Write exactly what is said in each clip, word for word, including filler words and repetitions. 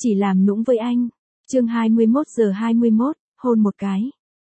Chỉ làm nũng với anh. Chương hai mươi mốt giờ hai mươi mốt, hôn một cái.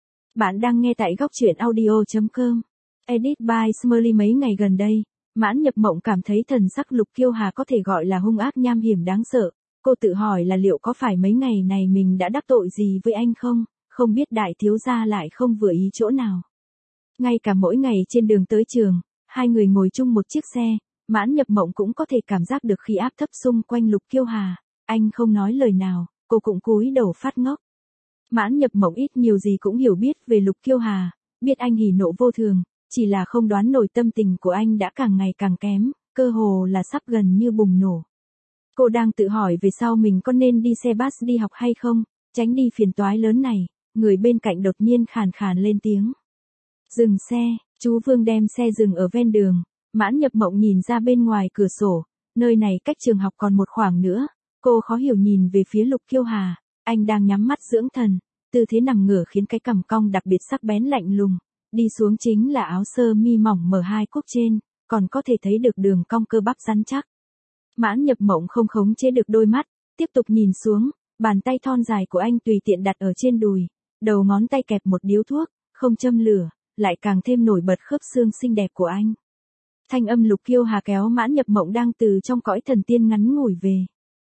Bạn đang nghe tại góc truyện audio chấm com. Edit by Smurly. Mấy ngày gần đây, Mãn Nhập Mộng cảm thấy thần sắc Lục Kiêu Hà có thể gọi là hung ác nham hiểm đáng sợ. Cô tự hỏi là liệu có phải mấy ngày này mình đã đắc tội gì với anh không, không biết đại thiếu gia lại không vừa ý chỗ nào. Ngay cả mỗi ngày trên đường tới trường, hai người ngồi chung một chiếc xe, Mãn Nhập Mộng cũng có thể cảm giác được khí áp thấp xung quanh Lục Kiêu Hà. Anh không nói lời nào, cô cũng cúi đầu phát ngốc. Mãn Nhập Mộng ít nhiều gì cũng hiểu biết về Lục Kiêu Hà, biết anh hỉ nộ vô thường, chỉ là không đoán nổi tâm tình của anh đã càng ngày càng kém, cơ hồ là sắp gần như bùng nổ. Cô đang tự hỏi về sau mình có nên đi xe bus đi học hay không, tránh đi phiền toái lớn này, người bên cạnh đột nhiên khàn khàn lên tiếng. Dừng xe, chú Vương đem xe dừng ở ven đường, Mãn Nhập Mộng nhìn ra bên ngoài cửa sổ, nơi này cách trường học còn một khoảng nữa. Cô khó hiểu nhìn về phía Lục Kiêu Hà, anh đang nhắm mắt dưỡng thần, tư thế nằm ngửa khiến cái cằm cong đặc biệt sắc bén lạnh lùng, đi xuống chính là áo sơ mi mỏng mở hai cúc trên, còn có thể thấy được đường cong cơ bắp rắn chắc. Mãn Nhập Mộng không khống chế được đôi mắt, tiếp tục nhìn xuống, bàn tay thon dài của anh tùy tiện đặt ở trên đùi, đầu ngón tay kẹp một điếu thuốc, không châm lửa, lại càng thêm nổi bật khớp xương xinh đẹp của anh. Thanh âm Lục Kiêu Hà kéo Mãn Nhập Mộng đang từ trong cõi thần tiên ngắn ngủi về.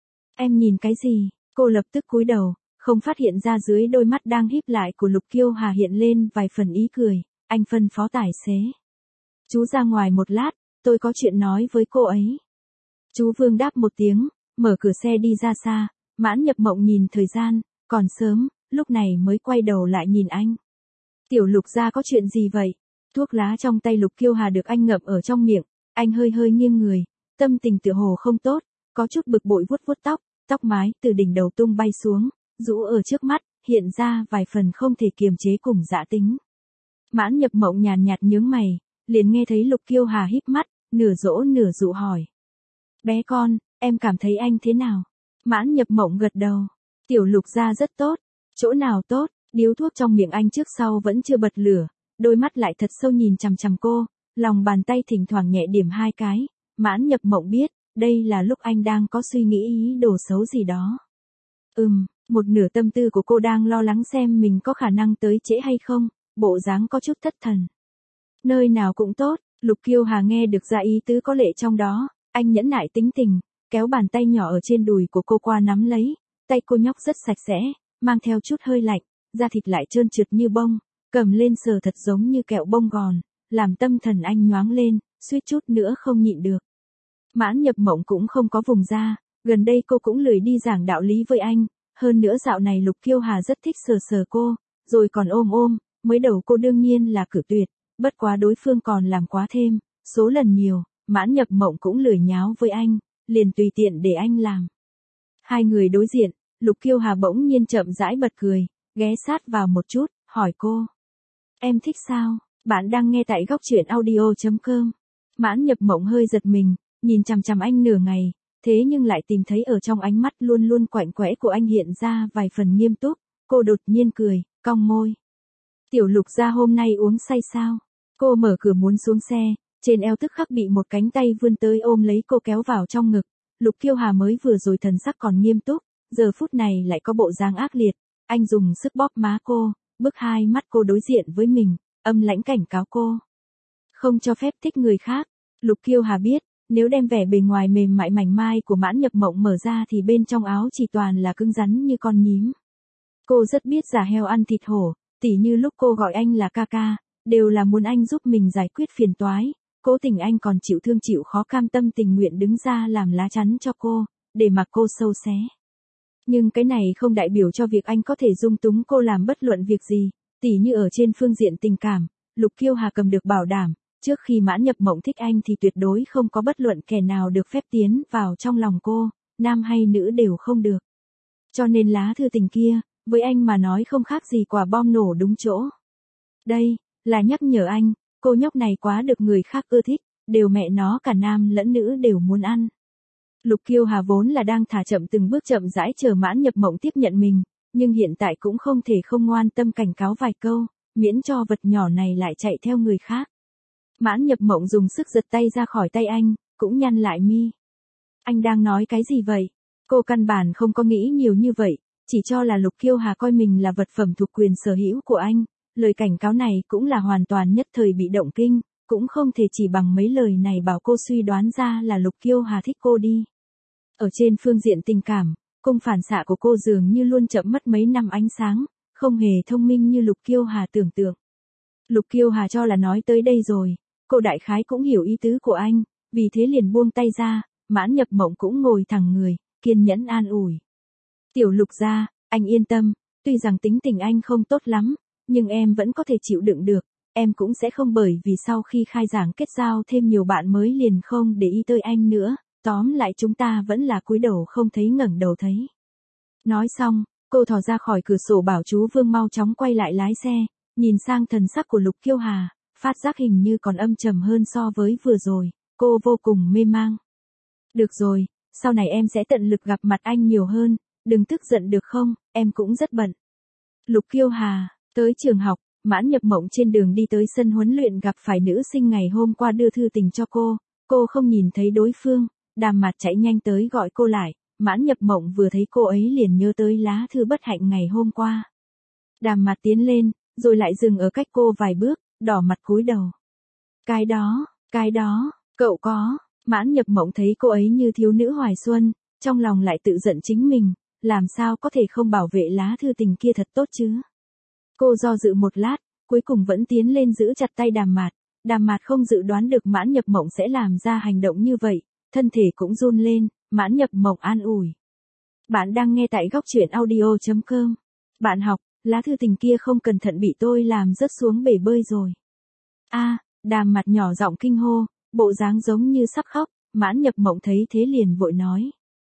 Em nhìn cái gì? Cô lập tức cúi đầu, không phát hiện ra dưới đôi mắt đang híp lại của Lục Kiêu Hà hiện lên vài phần ý cười. Anh phân phó tài xế. Chú ra ngoài một lát, tôi có chuyện nói với cô ấy. Chú Vương đáp một tiếng, mở cửa xe đi ra xa. Mãn Nhập Mộng nhìn thời gian, còn sớm, lúc này mới quay đầu lại nhìn anh. Tiểu Lục gia có chuyện gì vậy? Thuốc lá trong tay Lục Kiêu Hà được anh ngậm ở trong miệng, anh hơi hơi nghiêng người, tâm tình tựa hồ không tốt. Có chút bực bội vuốt vuốt tóc, tóc mái từ đỉnh đầu tung bay xuống, rũ ở trước mắt, hiện ra vài phần không thể kiềm chế cùng dã tính. Mãn Nhập Mộng nhàn nhạt nhướng mày, liền nghe thấy Lục Kiêu Hà híp mắt, nửa dỗ nửa dụ hỏi. Bé con, em cảm thấy anh thế nào? Mãn Nhập Mộng gật đầu. Tiểu Lục gia rất tốt. Chỗ nào tốt? Điếu thuốc trong miệng anh trước sau vẫn chưa bật lửa, đôi mắt lại thật sâu nhìn chằm chằm cô, lòng bàn tay thỉnh thoảng nhẹ điểm hai cái. Mãn Nhập Mộng biết, đây là lúc anh đang có suy nghĩ ý đồ xấu gì đó. Ừm, một nửa tâm tư của cô đang lo lắng xem mình có khả năng tới trễ hay không, bộ dáng có chút thất thần. Nơi nào cũng tốt, Lục Kiêu Hà nghe được ra ý tứ có lệ trong đó, anh nhẫn nại tính tình, kéo bàn tay nhỏ ở trên đùi của cô qua nắm lấy, tay cô nhóc rất sạch sẽ, mang theo chút hơi lạnh, da thịt lại trơn trượt như bông, cầm lên sờ thật giống như kẹo bông gòn, làm tâm thần anh nhoáng lên, suýt chút nữa không nhịn được. Mãn Nhập Mộng cũng không có vùng ra, gần đây cô cũng lười đi giảng đạo lý với anh, hơn nữa dạo này Lục Kiêu Hà rất thích sờ sờ cô, rồi còn ôm ôm, mới đầu cô đương nhiên là cự tuyệt, bất quá đối phương còn làm quá thêm, số lần nhiều, Mãn Nhập Mộng cũng lười nháo với anh, liền tùy tiện để anh làm. Hai người đối diện, Lục Kiêu Hà bỗng nhiên chậm rãi bật cười, ghé sát vào một chút, hỏi cô. Em thích sao? Bạn đang nghe tại góc truyện audio chấm com. Mãn Nhập Mộng hơi giật mình, nhìn chằm chằm anh nửa ngày, thế nhưng lại tìm thấy ở trong ánh mắt luôn luôn quạnh quẽ của anh hiện ra vài phần nghiêm túc, cô đột nhiên cười, cong môi. Tiểu Lục gia hôm nay uống say sao? Cô mở cửa muốn xuống xe, trên eo tức khắc bị một cánh tay vươn tới ôm lấy cô kéo vào trong ngực. Lục Kiêu Hà mới vừa rồi thần sắc còn nghiêm túc, giờ phút này lại có bộ dáng ác liệt, anh dùng sức bóp má cô, bức hai mắt cô đối diện với mình, âm lãnh cảnh cáo cô. Không cho phép thích người khác. Lục Kiêu Hà biết, nếu đem vẻ bề ngoài mềm mại mảnh mai của Mãn Nhập Mộng mở ra thì bên trong áo chỉ toàn là cứng rắn như con nhím. Cô rất biết giả heo ăn thịt hổ, tỉ như lúc cô gọi anh là ca ca, đều là muốn anh giúp mình giải quyết phiền toái, cố tình anh còn chịu thương chịu khó cam tâm tình nguyện đứng ra làm lá chắn cho cô, để mặc cô sâu xé. Nhưng cái này không đại biểu cho việc anh có thể dung túng cô làm bất luận việc gì, tỉ như ở trên phương diện tình cảm, Lục Kiêu Hà cầm được bảo đảm. Trước khi Mãn Nhập Mộng thích anh thì tuyệt đối không có bất luận kẻ nào được phép tiến vào trong lòng cô, nam hay nữ đều không được. Cho nên lá thư tình kia, với anh mà nói không khác gì quả bom nổ đúng chỗ. Đây, là nhắc nhở anh, cô nhóc này quá được người khác ưa thích, đều mẹ nó cả nam lẫn nữ đều muốn ăn. Lục Kiêu Hà vốn là đang thả chậm từng bước chậm rãi chờ Mãn Nhập Mộng tiếp nhận mình, nhưng hiện tại cũng không thể không ngoan tâm cảnh cáo vài câu, miễn cho vật nhỏ này lại chạy theo người khác. Mãn Nhập Mộng dùng sức giật tay ra khỏi tay anh, cũng nhăn lại mi. Anh đang nói cái gì vậy? Cô căn bản không có nghĩ nhiều như vậy, chỉ cho là Lục Kiêu Hà coi mình là vật phẩm thuộc quyền sở hữu của anh. Lời cảnh cáo này cũng là hoàn toàn nhất thời bị động kinh, cũng không thể chỉ bằng mấy lời này bảo cô suy đoán ra là Lục Kiêu Hà thích cô đi. Ở trên phương diện tình cảm, cung phản xạ của cô dường như luôn chậm mất mấy năm ánh sáng, không hề thông minh như Lục Kiêu Hà tưởng tượng. Lục Kiêu Hà cho là nói tới đây rồi, cô đại khái cũng hiểu ý tứ của anh, vì thế liền buông tay ra, Mãn Nhập Mộng cũng ngồi thẳng người, kiên nhẫn an ủi. Tiểu Lục gia, anh yên tâm, tuy rằng tính tình anh không tốt lắm, nhưng em vẫn có thể chịu đựng được, em cũng sẽ không bởi vì sau khi khai giảng kết giao thêm nhiều bạn mới liền không để ý tới anh nữa, tóm lại chúng ta vẫn là cúi đầu không thấy ngẩng đầu thấy. Nói xong, cô thò ra khỏi cửa sổ bảo chú Vương mau chóng quay lại lái xe, nhìn sang thần sắc của Lục Kiêu Hà, phát giác hình như còn âm trầm hơn so với vừa rồi, cô vô cùng mê mang. Được rồi, sau này em sẽ tận lực gặp mặt anh nhiều hơn, đừng tức giận được không, em cũng rất bận. Lục Kiêu Hà, tới trường học, Mãn Nhập Mộng trên đường đi tới sân huấn luyện gặp phải nữ sinh ngày hôm qua đưa thư tình cho cô, cô không nhìn thấy đối phương, Đàm Mạt chạy nhanh tới gọi cô lại, Mãn Nhập Mộng vừa thấy cô ấy liền nhớ tới lá thư bất hạnh ngày hôm qua. Đàm Mạt tiến lên, rồi lại dừng ở cách cô vài bước, đỏ mặt cúi đầu. Cái đó, cái đó, cậu có, Mãn Nhập Mộng thấy cô ấy như thiếu nữ hoài xuân, trong lòng lại tự giận chính mình, làm sao có thể không bảo vệ lá thư tình kia thật tốt chứ. Cô do dự một lát, cuối cùng vẫn tiến lên giữ chặt tay Đàm Mạt. Đàm Mạt không dự đoán được Mãn Nhập Mộng sẽ làm ra hành động như vậy, thân thể cũng run lên, Mãn Nhập Mộng an ủi. Bạn đang nghe tại góc truyện audio chấm com. Bạn học, lá thư tình kia không cẩn thận bị tôi làm rớt xuống bể bơi rồi. A, Đàm Mạt nhỏ giọng kinh hô, bộ dáng giống như sắp khóc, Mãn Nhập Mộng thấy thế liền vội nói.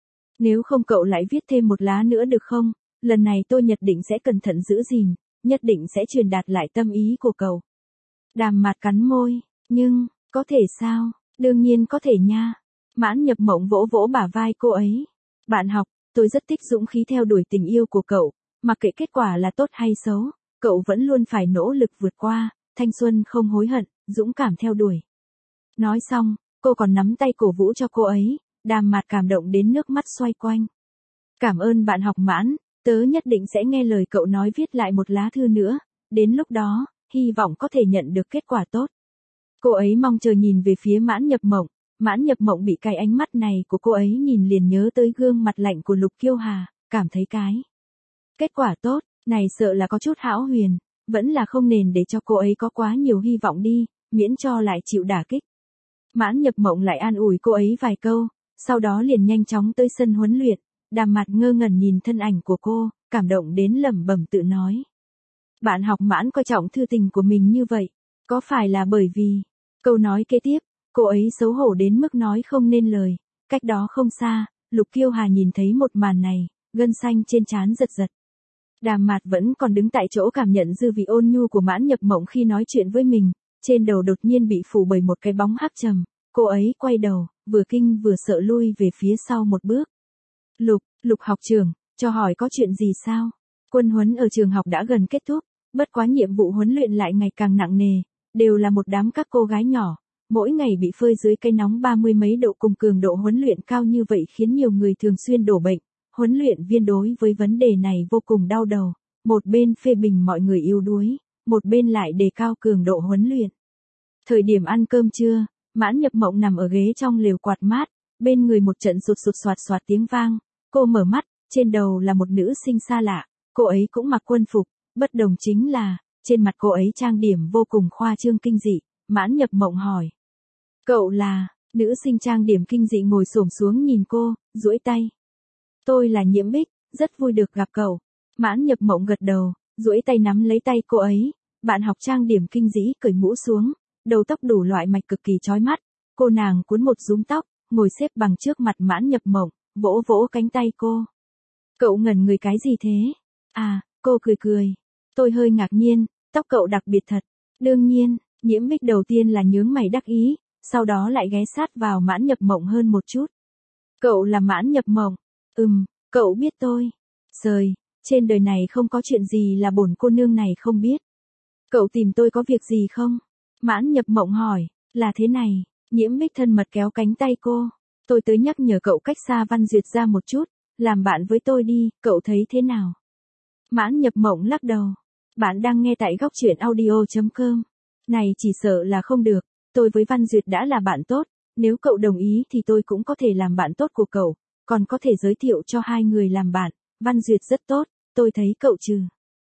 Nếu không cậu lại viết thêm một lá nữa được không, lần này tôi nhất định sẽ cẩn thận giữ gìn, nhất định sẽ truyền đạt lại tâm ý của cậu. Đàm Mạt cắn môi, nhưng, có thể sao, đương nhiên có thể nha. Mãn Nhập Mộng vỗ vỗ bả vai cô ấy. Bạn học, tôi rất thích dũng khí theo đuổi tình yêu của cậu, mặc kệ kết quả là tốt hay xấu, cậu vẫn luôn phải nỗ lực vượt qua, thanh xuân không hối hận, dũng cảm theo đuổi. Nói xong, cô còn nắm tay cổ vũ cho cô ấy, Đàm Mạt cảm động đến nước mắt xoay quanh. Cảm ơn bạn học Mãn, tớ nhất định sẽ nghe lời cậu nói viết lại một lá thư nữa, đến lúc đó, hy vọng có thể nhận được kết quả tốt. Cô ấy mong chờ nhìn về phía Mãn Nhập Mộng, Mãn Nhập Mộng bị cái ánh mắt này của cô ấy nhìn liền nhớ tới gương mặt lạnh của Lục Kiêu Hà, cảm thấy cái kết quả tốt, này sợ là có chút hão huyền, vẫn là không nên để cho cô ấy có quá nhiều hy vọng đi, miễn cho lại chịu đả kích. Mãn Nhập Mộng lại an ủi cô ấy vài câu, sau đó liền nhanh chóng tới sân huấn luyện, Đàm Mạt ngơ ngẩn nhìn thân ảnh của cô, cảm động đến lẩm bẩm tự nói. Bạn học Mãn coi trọng thư tình của mình như vậy, có phải là bởi vì, câu nói kế tiếp, cô ấy xấu hổ đến mức nói không nên lời, cách đó không xa, Lục Kiêu Hà nhìn thấy một màn này, gân xanh trên trán giật giật. Đàm Mạt vẫn còn đứng tại chỗ cảm nhận dư vị ôn nhu của Mãn Nhập Mộng khi nói chuyện với mình, trên đầu đột nhiên bị phủ bởi một cái bóng hắc trầm, cô ấy quay đầu, vừa kinh vừa sợ lui về phía sau một bước. Lục, Lục học trưởng, cho hỏi có chuyện gì sao? Quân huấn ở trường học đã gần kết thúc, bất quá nhiệm vụ huấn luyện lại ngày càng nặng nề, đều là một đám các cô gái nhỏ, mỗi ngày bị phơi dưới cây nóng ba mươi mấy độ cùng cường độ huấn luyện cao như vậy khiến nhiều người thường xuyên đổ bệnh. Huấn luyện viên đối với vấn đề này vô cùng đau đầu, một bên phê bình mọi người yếu đuối, một bên lại đề cao cường độ huấn luyện. Thời điểm ăn cơm trưa, Mãn Nhập Mộng nằm ở ghế trong lều quạt mát, bên người một trận sụt sụt soạt soạt tiếng vang, cô mở mắt, trên đầu là một nữ sinh xa lạ, cô ấy cũng mặc quân phục, bất đồng chính là, trên mặt cô ấy trang điểm vô cùng khoa trương kinh dị, Mãn Nhập Mộng hỏi. Cậu là, nữ sinh trang điểm kinh dị ngồi xổm xuống nhìn cô, duỗi tay. Tôi là Nhiễm Bích, rất vui được gặp cậu. Mãn Nhập Mộng gật đầu, duỗi tay nắm lấy tay cô ấy, bạn học trang điểm kinh dĩ cởi mũ xuống, đầu tóc đủ loại mạch cực kỳ chói mắt, cô nàng cuốn một rúm tóc, ngồi xếp bằng trước mặt Mãn Nhập Mộng, vỗ vỗ cánh tay cô. Cậu ngẩn người cái gì thế? À, cô cười cười. Tôi hơi ngạc nhiên, tóc cậu đặc biệt thật. Đương nhiên, Nhiễm Bích đầu tiên là nhướng mày đắc ý, sau đó lại ghé sát vào Mãn Nhập Mộng hơn một chút. Cậu là Mãn Nhập Mộng. Ừm, cậu biết tôi. Giời, trên đời này không có chuyện gì là bổn cô nương này không biết. Cậu tìm tôi có việc gì không? Mãn Nhập Mộng hỏi, là thế này, Nhiễm Bích thân mật kéo cánh tay cô. Tôi tới nhắc nhở cậu cách xa Văn Duyệt ra một chút, làm bạn với tôi đi, cậu thấy thế nào? Mãn Nhập Mộng lắc đầu. Bạn đang nghe tại góc truyện audio.com. Này chỉ sợ là không được, tôi với Văn Duyệt đã là bạn tốt, nếu cậu đồng ý thì tôi cũng có thể làm bạn tốt của cậu, còn có thể giới thiệu cho hai người làm bạn. Văn Duyệt rất tốt, tôi thấy cậu trừ.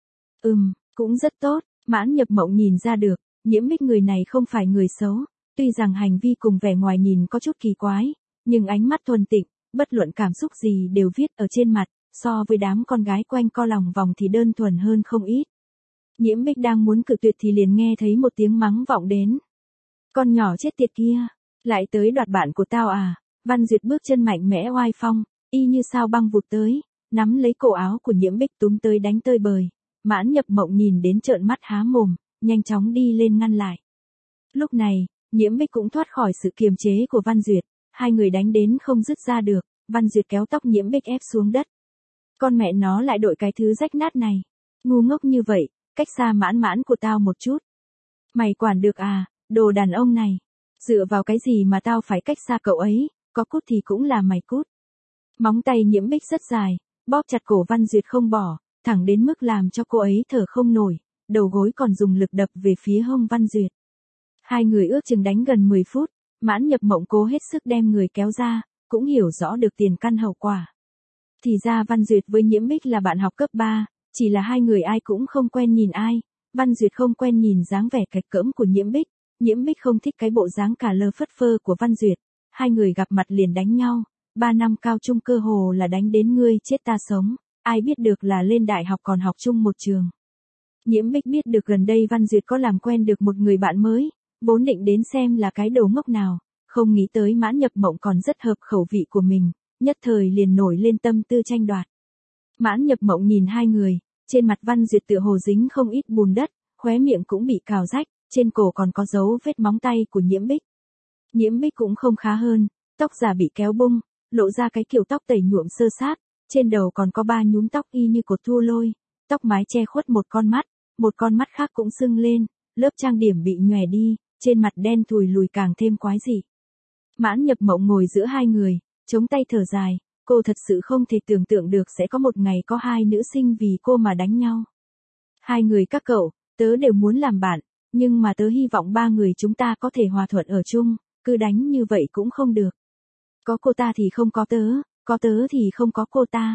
Ừm, cũng rất tốt, Mãn Nhập Mộng nhìn ra được, Nhiễm Bích người này không phải người xấu, tuy rằng hành vi cùng vẻ ngoài nhìn có chút kỳ quái, nhưng ánh mắt thuần tịnh, bất luận cảm xúc gì đều viết ở trên mặt, so với đám con gái quanh co lòng vòng thì đơn thuần hơn không ít. Nhiễm Bích đang muốn cự tuyệt thì liền nghe thấy một tiếng mắng vọng đến. Con nhỏ chết tiệt kia, lại tới đoạt bạn của tao à? Văn Duyệt bước chân mạnh mẽ oai phong, y như sao băng vụt tới, nắm lấy cổ áo của Nhiễm Bích túm tới đánh tơi bời. Mãn Nhập Mộng nhìn đến trợn mắt há mồm, nhanh chóng đi lên ngăn lại. Lúc này, Nhiễm Bích cũng thoát khỏi sự kiềm chế của Văn Duyệt, hai người đánh đến không dứt ra được, Văn Duyệt kéo tóc Nhiễm Bích ép xuống đất. Con mẹ nó lại đội cái thứ rách nát này, ngu ngốc như vậy, cách xa Mãn Mãn của tao một chút. Mày quản được à, đồ đàn ông này, dựa vào cái gì mà tao phải cách xa cậu ấy, có cút thì cũng là mày cút. Móng tay Nhiễm Bích rất dài, bóp chặt cổ Văn Duyệt không bỏ, thẳng đến mức làm cho cô ấy thở không nổi, đầu gối còn dùng lực đập về phía hông Văn Duyệt. Hai người ước chừng đánh gần mười phút, Mãn Nhập Mộng cố hết sức đem người kéo ra, cũng hiểu rõ được tiền căn hậu quả. Thì ra Văn Duyệt với Nhiễm Bích là bạn học cấp ba, chỉ là hai người ai cũng không quen nhìn ai, Văn Duyệt không quen nhìn dáng vẻ cạch cỡm của Nhiễm Bích, Nhiễm Bích không thích cái bộ dáng cả lơ phất phơ của Văn Duyệt, hai người gặp mặt liền đánh nhau, ba năm cao trung cơ hồ là đánh đến ngươi chết ta sống, ai biết được là lên đại học còn học chung một trường. Nhiễm Bích biết được gần đây Văn Duyệt có làm quen được một người bạn mới, vốn định đến xem là cái đồ ngốc nào, không nghĩ tới Mãn Nhập Mộng còn rất hợp khẩu vị của mình, nhất thời liền nổi lên tâm tư tranh đoạt. Mãn Nhập Mộng nhìn hai người, trên mặt Văn Duyệt tựa hồ dính không ít bùn đất, khóe miệng cũng bị cào rách, trên cổ còn có dấu vết móng tay của Nhiễm Bích. Nhiễm Bích cũng không khá hơn, tóc giả bị kéo bung, lộ ra cái kiểu tóc tẩy nhuộm sơ sát, trên đầu còn có ba nhúm tóc y như cột thua lôi, tóc mái che khuất một con mắt, một con mắt khác cũng sưng lên, lớp trang điểm bị nhòe đi, trên mặt đen thùi lùi càng thêm quái dị. Mãn Nhập Mộng ngồi giữa hai người, chống tay thở dài, cô thật sự không thể tưởng tượng được sẽ có một ngày có hai nữ sinh vì cô mà đánh nhau. Hai người các cậu, tớ đều muốn làm bạn, nhưng mà tớ hy vọng ba người chúng ta có thể hòa thuận ở chung, cứ đánh như vậy cũng không được. Có cô ta thì không có tớ, có tớ thì không có cô ta.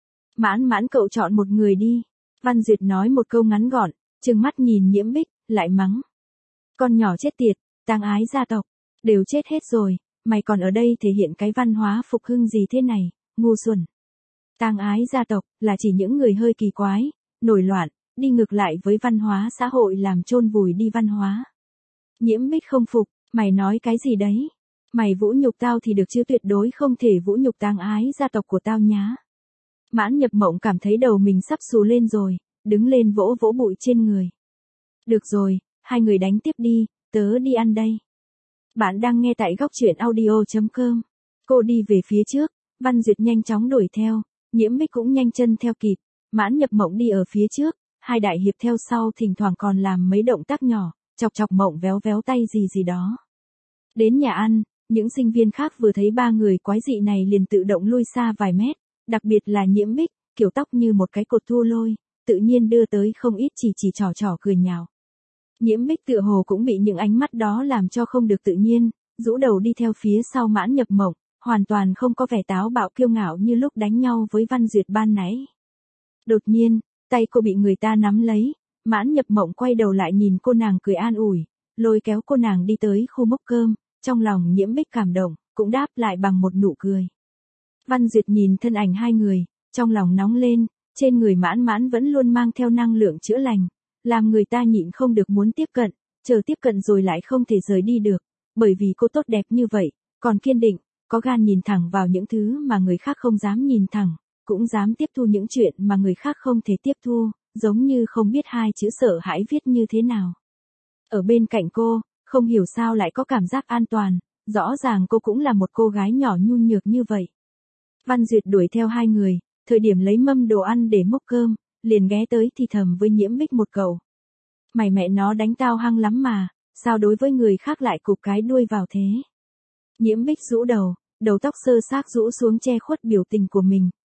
Mãn Mãn cậu chọn một người đi. Văn Duyệt nói một câu ngắn gọn, trừng mắt nhìn Nhiễm Bích, lại mắng. Con nhỏ chết tiệt, tang ái gia tộc, đều chết hết rồi, mày còn ở đây thể hiện cái văn hóa phục hưng gì thế này, ngu xuẩn. Tang ái gia tộc là chỉ những người hơi kỳ quái, nổi loạn, đi ngược lại với văn hóa xã hội làm chôn vùi đi văn hóa. Nhiễm Bích không phục, mày nói cái gì đấy? Mày vũ nhục tao thì được chứ tuyệt đối không thể vũ nhục tang ái gia tộc của tao nhá. Mãn Nhập Mộng cảm thấy đầu mình sắp xù lên rồi, đứng lên vỗ vỗ bụi trên người. Được rồi, hai người đánh tiếp đi, tớ đi ăn đây. Bạn đang nghe tại góc truyện audio.com. Cô đi về phía trước, Văn Duyệt nhanh chóng đuổi theo, Nhiễm Bích cũng nhanh chân theo kịp, Mãn Nhập Mộng đi ở phía trước, hai đại hiệp theo sau thỉnh thoảng còn làm mấy động tác nhỏ, chọc chọc Mộng véo véo tay gì gì đó. Đến nhà ăn, những sinh viên khác vừa thấy ba người quái dị này liền tự động lui xa vài mét, đặc biệt là Nhiễm Bích, kiểu tóc như một cái cột thua lôi, tự nhiên đưa tới không ít chỉ chỉ trò trò cười nhạo. Nhiễm Bích tựa hồ cũng bị những ánh mắt đó làm cho không được tự nhiên, rũ đầu đi theo phía sau Mãn Nhập Mộng, hoàn toàn không có vẻ táo bạo kiêu ngạo như lúc đánh nhau với Văn Duyệt ban nãy. Đột nhiên, tay cô bị người ta nắm lấy, Mãn Nhập Mộng quay đầu lại nhìn cô nàng cười an ủi, lôi kéo cô nàng đi tới khu múc cơm, trong lòng Nhiễm Bích cảm động, cũng đáp lại bằng một nụ cười. Văn Duyệt nhìn thân ảnh hai người, trong lòng nóng lên, trên người Mãn Mãn vẫn luôn mang theo năng lượng chữa lành, làm người ta nhịn không được muốn tiếp cận, chờ tiếp cận rồi lại không thể rời đi được, bởi vì cô tốt đẹp như vậy, còn kiên định, có gan nhìn thẳng vào những thứ mà người khác không dám nhìn thẳng, cũng dám tiếp thu những chuyện mà người khác không thể tiếp thu, giống như không biết hai chữ sợ hãi viết như thế nào. Ở bên cạnh cô, không hiểu sao lại có cảm giác an toàn, rõ ràng cô cũng là một cô gái nhỏ nhu nhược như vậy. Văn Duyệt đuổi theo hai người, thời điểm lấy mâm đồ ăn để múc cơm, liền ghé tới thì thầm với Nhiễm Bích một câu. Mày mẹ nó đánh tao hăng lắm mà, sao đối với người khác lại cụp cái đuôi vào thế? Nhiễm Bích rũ đầu, đầu tóc sơ xác rũ xuống che khuất biểu tình của mình,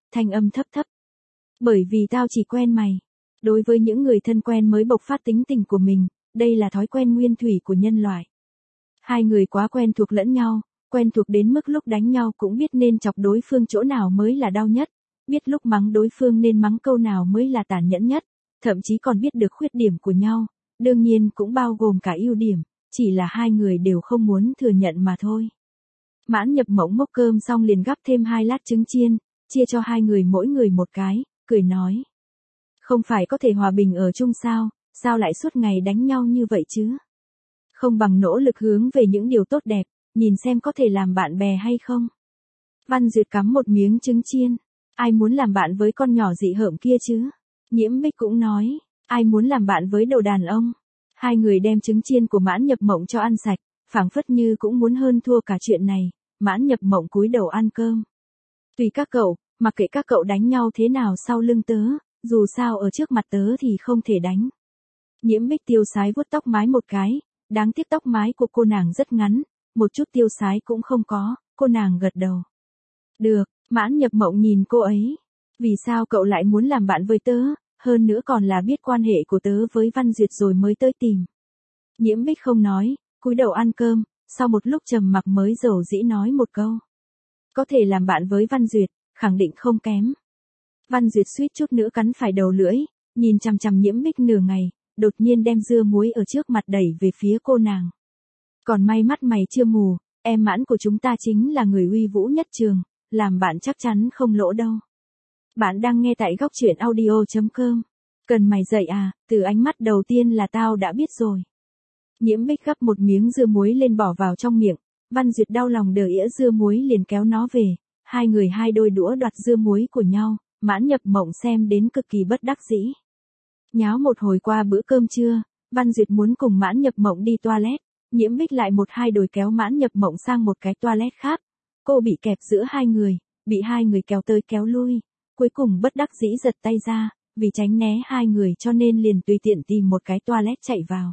thanh âm thấp thấp. Bởi vì tao chỉ quen mày. Đối với những người thân quen mới bộc phát tính tình của mình, đây là thói quen nguyên thủy của nhân loại. Hai người quá quen thuộc lẫn nhau, quen thuộc đến mức lúc đánh nhau cũng biết nên chọc đối phương chỗ nào mới là đau nhất, biết lúc mắng đối phương nên mắng câu nào mới là tàn nhẫn nhất, thậm chí còn biết được khuyết điểm của nhau, đương nhiên cũng bao gồm cả ưu điểm, chỉ là hai người đều không muốn thừa nhận mà thôi. Mãn Nhập Mộng mốc cơm xong liền gắp thêm hai lát trứng chiên, chia cho hai người mỗi người một cái, cười nói. Không phải có thể hòa bình ở chung sao, sao lại suốt ngày đánh nhau như vậy chứ? Không bằng nỗ lực hướng về những điều tốt đẹp, nhìn xem có thể làm bạn bè hay không. Văn Duyệt cắm một miếng trứng chiên, ai muốn làm bạn với con nhỏ dị hợm kia chứ? Nhiễm Bích cũng nói, ai muốn làm bạn với đồ đàn ông? Hai người đem trứng chiên của Mãn Nhập Mộng cho ăn sạch, phảng phất như cũng muốn hơn thua cả chuyện này. Mãn Nhập Mộng cúi đầu ăn cơm. Tùy các cậu, mặc kệ các cậu đánh nhau thế nào sau lưng tớ, dù sao ở trước mặt tớ thì không thể đánh. Nhiễm Bích tiêu sái vuốt tóc mái một cái, đáng tiếc tóc mái của cô nàng rất ngắn, một chút tiêu sái cũng không có, cô nàng gật đầu. Được, Mãn Nhập Mộng nhìn cô ấy. Vì sao cậu lại muốn làm bạn với tớ, hơn nữa còn là biết quan hệ của tớ với Văn Duyệt rồi mới tới tìm. Nhiễm Bích không nói, cúi đầu ăn cơm, sau một lúc trầm mặc mới dầu dĩ nói một câu. Có thể làm bạn với Văn Duyệt, khẳng định không kém. Văn Duyệt suýt chút nữa cắn phải đầu lưỡi, nhìn chằm chằm Nhiễm Bích nửa ngày, đột nhiên đem dưa muối ở trước mặt đẩy về phía cô nàng. Còn may mắt mày chưa mù, em Mãn của chúng ta chính là người uy vũ nhất trường, làm bạn chắc chắn không lỗ đâu. Bạn đang nghe tại góc truyện audio chấm com. Cần mày dạy à, từ ánh mắt đầu tiên là tao đã biết rồi. Nhiễm Bích gắp một miếng dưa muối lên bỏ vào trong miệng, Văn Duyệt đau lòng đờ ĩa dưa muối liền kéo nó về, hai người hai đôi đũa đoạt dưa muối của nhau, Mãn Nhập Mộng xem đến cực kỳ bất đắc dĩ. Nháo một hồi qua bữa cơm trưa, Văn Duyệt muốn cùng Mãn Nhập Mộng đi toilet, Nhiễm Bích lại một hai đồi kéo Mãn Nhập Mộng sang một cái toilet khác, cô bị kẹp giữa hai người, bị hai người kéo tới kéo lui, cuối cùng bất đắc dĩ giật tay ra, vì tránh né hai người cho nên liền tùy tiện tìm một cái toilet chạy vào.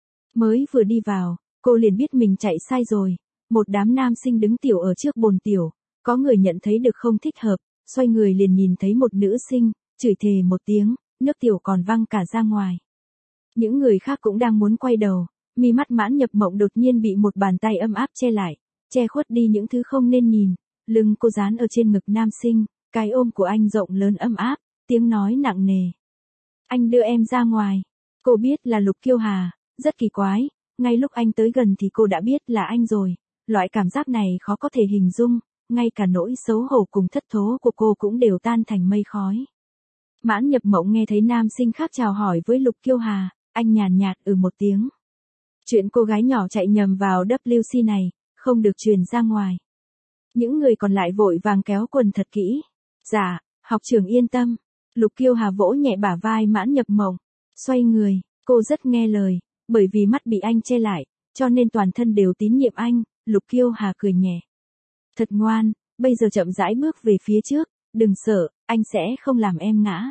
Mới vừa đi vào, cô liền biết mình chạy sai rồi, một đám nam sinh đứng tiểu ở trước bồn tiểu, có người nhận thấy được không thích hợp, xoay người liền nhìn thấy một nữ sinh, chửi thề một tiếng, nước tiểu còn văng cả ra ngoài. Những người khác cũng đang muốn quay đầu, mi mắt Mãn Nhập Mộng đột nhiên bị một bàn tay âm áp che lại, che khuất đi những thứ không nên nhìn, lưng cô dán ở trên ngực nam sinh, cái ôm của anh rộng lớn ấm áp, tiếng nói nặng nề. Anh đưa em ra ngoài. Cô biết là Lục Kiêu Hà, rất kỳ quái, ngay lúc anh tới gần thì cô đã biết là anh rồi, loại cảm giác này khó có thể hình dung, ngay cả nỗi xấu hổ cùng thất thố của cô cũng đều tan thành mây khói. Mãn Nhập Mộng nghe thấy nam sinh khác chào hỏi với Lục Kiêu Hà, anh nhàn nhạt ừ một tiếng. Chuyện cô gái nhỏ chạy nhầm vào W C này, không được truyền ra ngoài. Những người còn lại vội vàng kéo quần thật kỹ. Dạ, học trưởng yên tâm. Lục Kiêu Hà vỗ nhẹ bả vai Mãn Nhập Mộng, xoay người, cô rất nghe lời, bởi vì mắt bị anh che lại, cho nên toàn thân đều tín nhiệm anh, Lục Kiêu Hà cười nhẹ. Thật ngoan, bây giờ chậm rãi bước về phía trước, đừng sợ, anh sẽ không làm em ngã.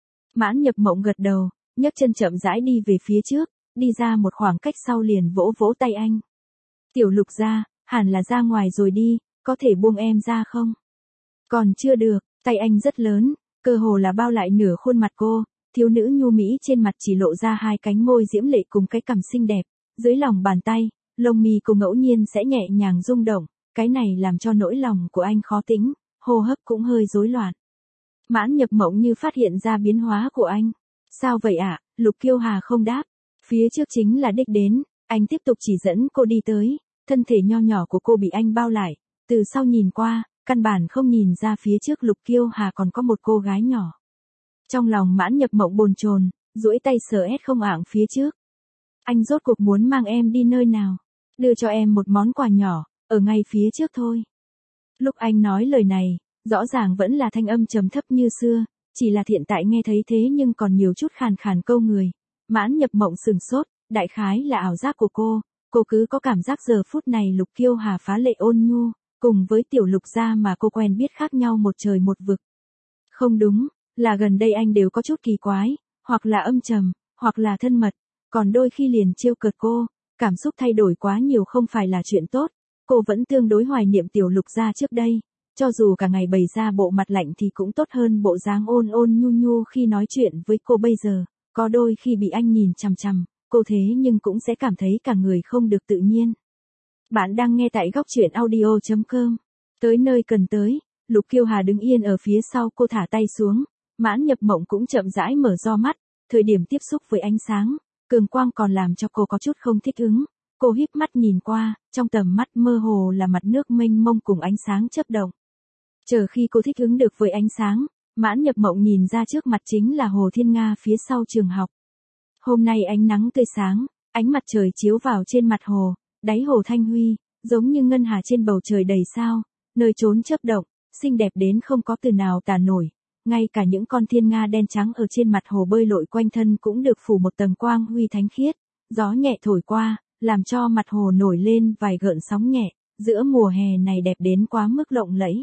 Mãn Nhập Mộng gật đầu, nhấc chân chậm rãi đi về phía trước, đi ra một khoảng cách sau liền vỗ vỗ tay anh. Tiểu Lục ra, hẳn là ra ngoài rồi đi, có thể buông em ra không? Còn chưa được, tay anh rất lớn, cơ hồ là bao lại nửa khuôn mặt cô, thiếu nữ nhu mỹ trên mặt chỉ lộ ra hai cánh môi diễm lệ cùng cái cằm xinh đẹp, dưới lòng bàn tay, lông mi cô ngẫu nhiên sẽ nhẹ nhàng rung động, cái này làm cho nỗi lòng của anh khó tĩnh, hô hấp cũng hơi rối loạn. Mãn Nhập Mộng như phát hiện ra biến hóa của anh. Sao vậy ạ? À? Lục Kiêu Hà không đáp. Phía trước chính là đích đến, anh tiếp tục chỉ dẫn cô đi tới, thân thể nho nhỏ của cô bị anh bao lại, từ sau nhìn qua, căn bản không nhìn ra phía trước Lục Kiêu Hà còn có một cô gái nhỏ. Trong lòng Mãn Nhập Mộng bồn chồn, duỗi tay sờ ét không ảng phía trước. Anh rốt cuộc muốn mang em đi nơi nào? Đưa cho em một món quà nhỏ, ở ngay phía trước thôi. Lúc anh nói lời này, rõ ràng vẫn là thanh âm trầm thấp như xưa, chỉ là hiện tại nghe thấy thế nhưng còn nhiều chút khàn khàn câu người. Mãn Nhập Mộng sừng sốt, đại khái là ảo giác của cô, cô cứ có cảm giác giờ phút này Lục Kiêu Hà phá lệ ôn nhu, cùng với Tiểu Lục gia mà cô quen biết khác nhau một trời một vực. Không đúng, là gần đây anh đều có chút kỳ quái, hoặc là âm trầm, hoặc là thân mật, còn đôi khi liền trêu cợt cô, cảm xúc thay đổi quá nhiều không phải là chuyện tốt, cô vẫn tương đối hoài niệm Tiểu Lục gia trước đây, Cho dù cả ngày bày ra bộ mặt lạnh thì cũng tốt hơn bộ dáng ôn ôn nhu nhu khi nói chuyện với cô bây giờ, có đôi khi bị anh nhìn chằm chằm, cô thế nhưng cũng sẽ cảm thấy cả người không được tự nhiên. Bạn đang nghe tại góc truyện audio.com. Tới nơi cần tới, Lục Kiêu Hà đứng yên ở phía sau cô thả tay xuống, Mãn Nhập Mộng cũng chậm rãi mở do mắt, thời điểm tiếp xúc với ánh sáng, cường quang còn làm cho cô có chút không thích ứng. Cô híp mắt nhìn qua, trong tầm mắt mơ hồ là mặt nước mênh mông cùng ánh sáng chớp động. Chờ khi cô thích ứng được với ánh sáng, Mãn Nhập Mộng nhìn ra trước mặt chính là Hồ Thiên Nga phía sau trường học. Hôm nay ánh nắng tươi sáng, ánh mặt trời chiếu vào trên mặt hồ, đáy hồ thanh huy, giống như ngân hà trên bầu trời đầy sao, nơi trốn chớp động, xinh đẹp đến không có từ nào tả nổi. Ngay cả những con thiên nga đen trắng ở trên mặt hồ bơi lội quanh thân cũng được phủ một tầng quang huy thánh khiết, gió nhẹ thổi qua, làm cho mặt hồ nổi lên vài gợn sóng nhẹ, giữa mùa hè này đẹp đến quá mức lộng lẫy.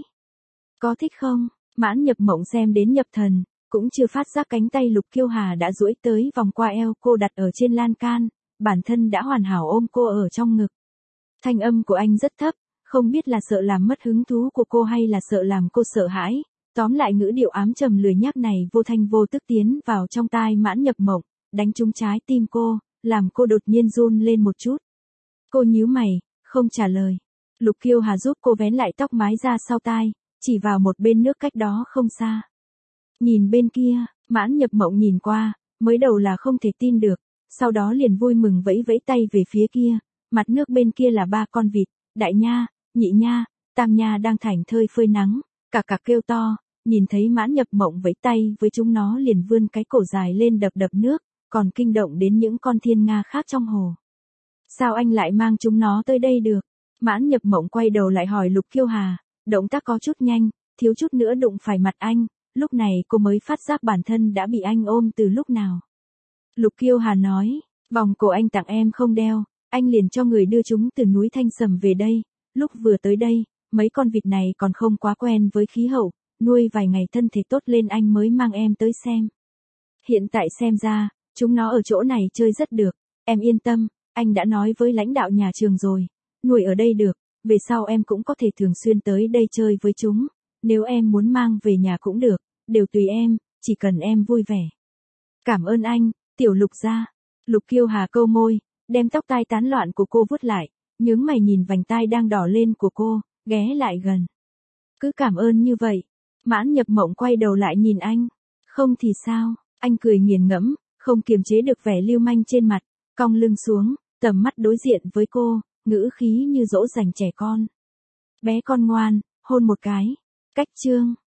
Có thích không? Mãn Nhập Mộng xem đến nhập thần, cũng chưa phát giác cánh tay Lục Kiêu Hà đã duỗi tới vòng qua eo cô đặt ở trên lan can, bản thân đã hoàn hảo ôm cô ở trong ngực. Thanh âm của anh rất thấp, không biết là sợ làm mất hứng thú của cô hay là sợ làm cô sợ hãi. Tóm lại ngữ điệu ám trầm lười nhác này vô thanh vô tức tiến vào trong tai Mãn Nhập Mộng, đánh trúng trái tim cô, làm cô đột nhiên run lên một chút. Cô nhíu mày, không trả lời. Lục Kiêu Hà giúp cô vén lại tóc mái ra sau tai, chỉ vào một bên nước cách đó không xa. Nhìn bên kia, Mãn Nhập Mộng nhìn qua, mới đầu là không thể tin được, sau đó liền vui mừng vẫy vẫy tay về phía kia, mặt nước bên kia là ba con vịt, đại nha, nhị nha, tam nha đang thảnh thơi phơi nắng, cả cả kêu to, nhìn thấy Mãn Nhập Mộng vẫy tay với chúng nó liền vươn cái cổ dài lên đập đập nước, còn kinh động đến những con thiên nga khác trong hồ. Sao anh lại mang chúng nó tới đây được? Mãn Nhập Mộng quay đầu lại hỏi Lục Kiêu Hà, động tác có chút nhanh, thiếu chút nữa đụng phải mặt anh, lúc này cô mới phát giác bản thân đã bị anh ôm từ lúc nào. Lục Kiêu Hà nói, vòng cổ anh tặng em không đeo, anh liền cho người đưa chúng từ núi Thanh Sầm về đây, lúc vừa tới đây, mấy con vịt này còn không quá quen với khí hậu, nuôi vài ngày thân thể tốt lên anh mới mang em tới xem. Hiện tại xem ra, chúng nó ở chỗ này chơi rất được, em yên tâm, anh đã nói với lãnh đạo nhà trường rồi, nuôi ở đây được, về sau em cũng có thể thường xuyên tới đây chơi với chúng, nếu em muốn mang về nhà cũng được, đều tùy em, chỉ cần em vui vẻ. Cảm ơn anh, tiểu Lục gia. Lục Kiêu Hà câu môi, đem tóc tai tán loạn của cô vuốt lại, nhướng mày nhìn vành tai đang đỏ lên của cô, ghé lại gần. Cứ cảm ơn như vậy. Mãn Nhập Mộng quay đầu lại nhìn anh. Không thì sao? Anh cười nghiền ngẫm, không kiềm chế được vẻ lưu manh trên mặt, cong lưng xuống, tầm mắt đối diện với cô, ngữ khí như dỗ dành trẻ con. Bé con ngoan, hôn một cái. Cách chương.